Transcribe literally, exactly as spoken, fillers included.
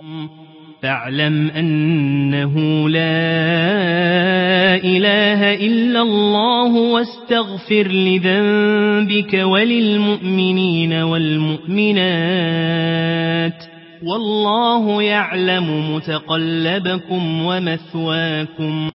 فاعلم أنه لا إله إلا الله واستغفر لذنبك وللمؤمنين والمؤمنات والله يعلم متقلبكم ومثواكم